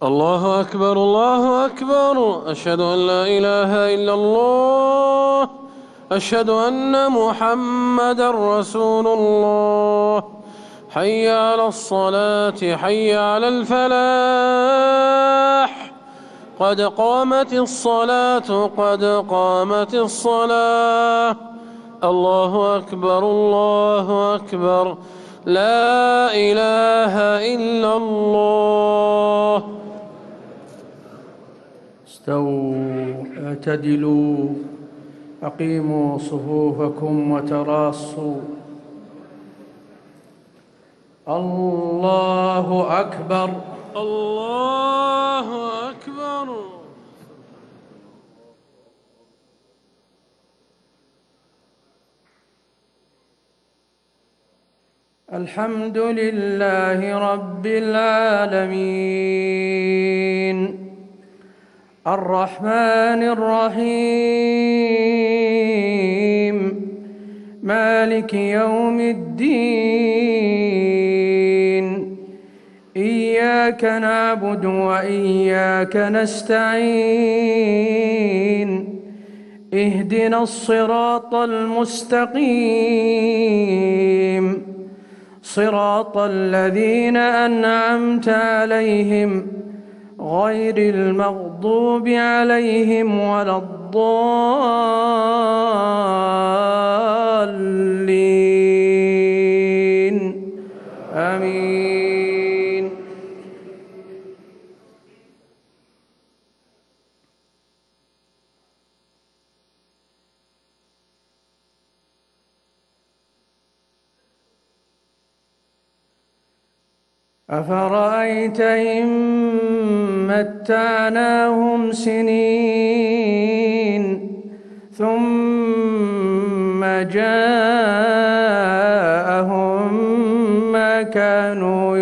الله أكبر الله أكبر، أشهد أن لا إله إلا الله، أشهد أن محمدا رسول الله. حي على الصلاة، حي على الفلاح، قد قامت الصلاة، قد قامت الصلاة. الله أكبر الله أكبر، لا إله إلا الله. استووا اعتدلوا، أقيموا صفوفكم وتراصوا. الله أكبر الله أكبر. الحمد لله رب العالمين، الرحمن الرحيم، مالك يوم الدين. إياك نعبد وإياك نستعين، اهدنا الصراط المستقيم، صراط الذين أنعمت عليهم غير المغضوب عليهم ولا الضالين. آمين. أفرأيت إن متعناهم سنين ثم جاءهم ما كانوا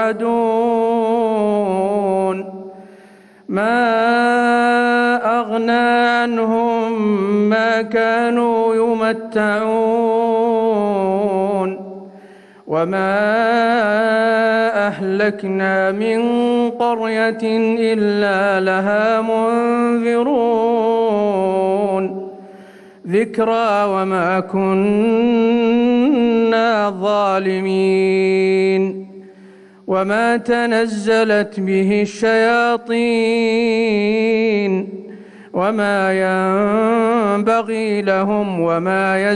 يوعدون، ما أغنى عنهم ما كانوا يمتعون، وما أهلكنا من قرية إلا لها منذرون، ذكرى وما كنا ظالمين. وما تنزلت به الشياطين وما ينبغي لهم وما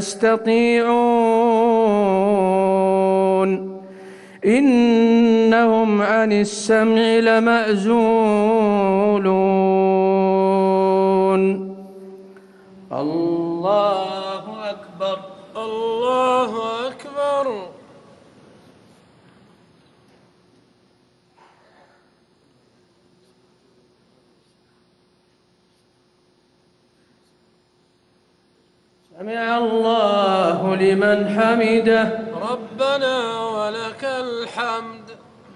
يستطيعون، إنهم عن السمع لمعزولون. الله أكبر الله أكبر. سمع الله لمن حمده. ربنا ولك الحمد.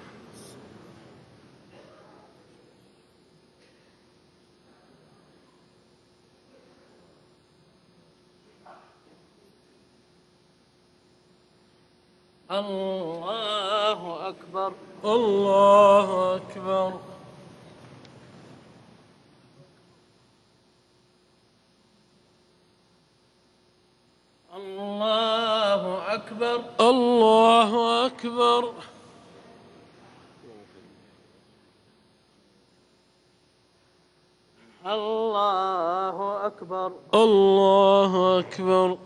الله أكبر الله أكبر. الله أكبر الله أكبر. الله أكبر الله أكبر.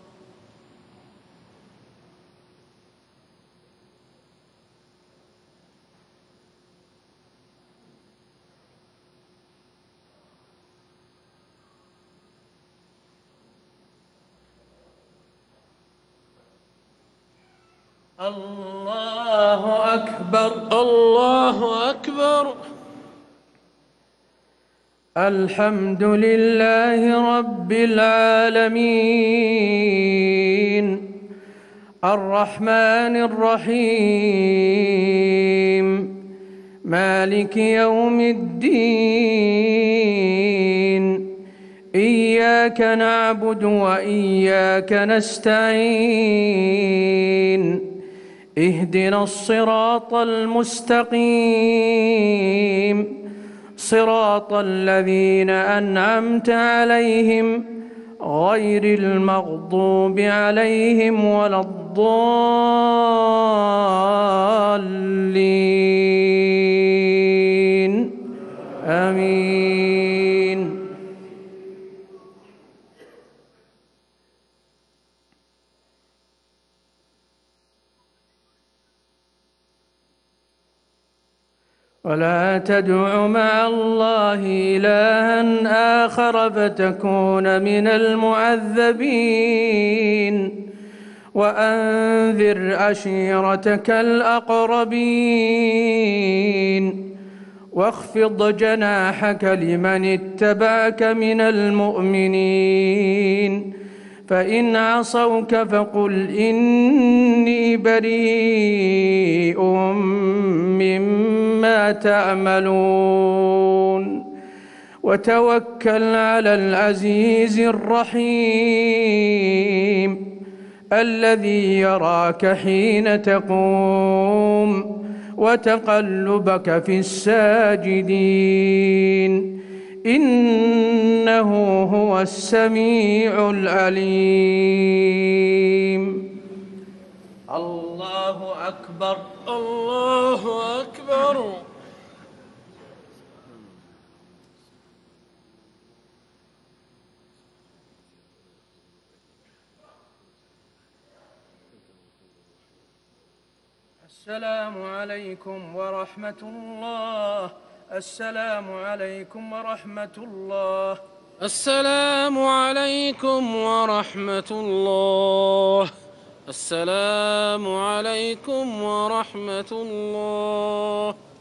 الله أكبر الله أكبر. الحمد لله رب العالمين، الرحمن الرحيم، مالك يوم الدين. إياك نعبد وإياك نستعين، اهدنا الصراط المستقيم صراط الذين أنعمت عليهم غير المغضوب عليهم ولا الضالين آمين. ولا تدع مع الله إلها آخر فتكون من المعذبين. وأنذر عشيرتك الأقربين واخفض جناحك لمن اتبعك من المؤمنين. فإن عصوك فقل إني بريء مما تعملون وتوكل على العزيز الرحيم الذي يراك حين تقوم وتقلبك في الساجدين إنه هو السميع العليم. الله أكبر. الله أكبر. السلام عليكم ورحمة الله. السلام عليكم ورحمة الله. السلام عليكم ورحمة الله. السلام عليكم ورحمة الله.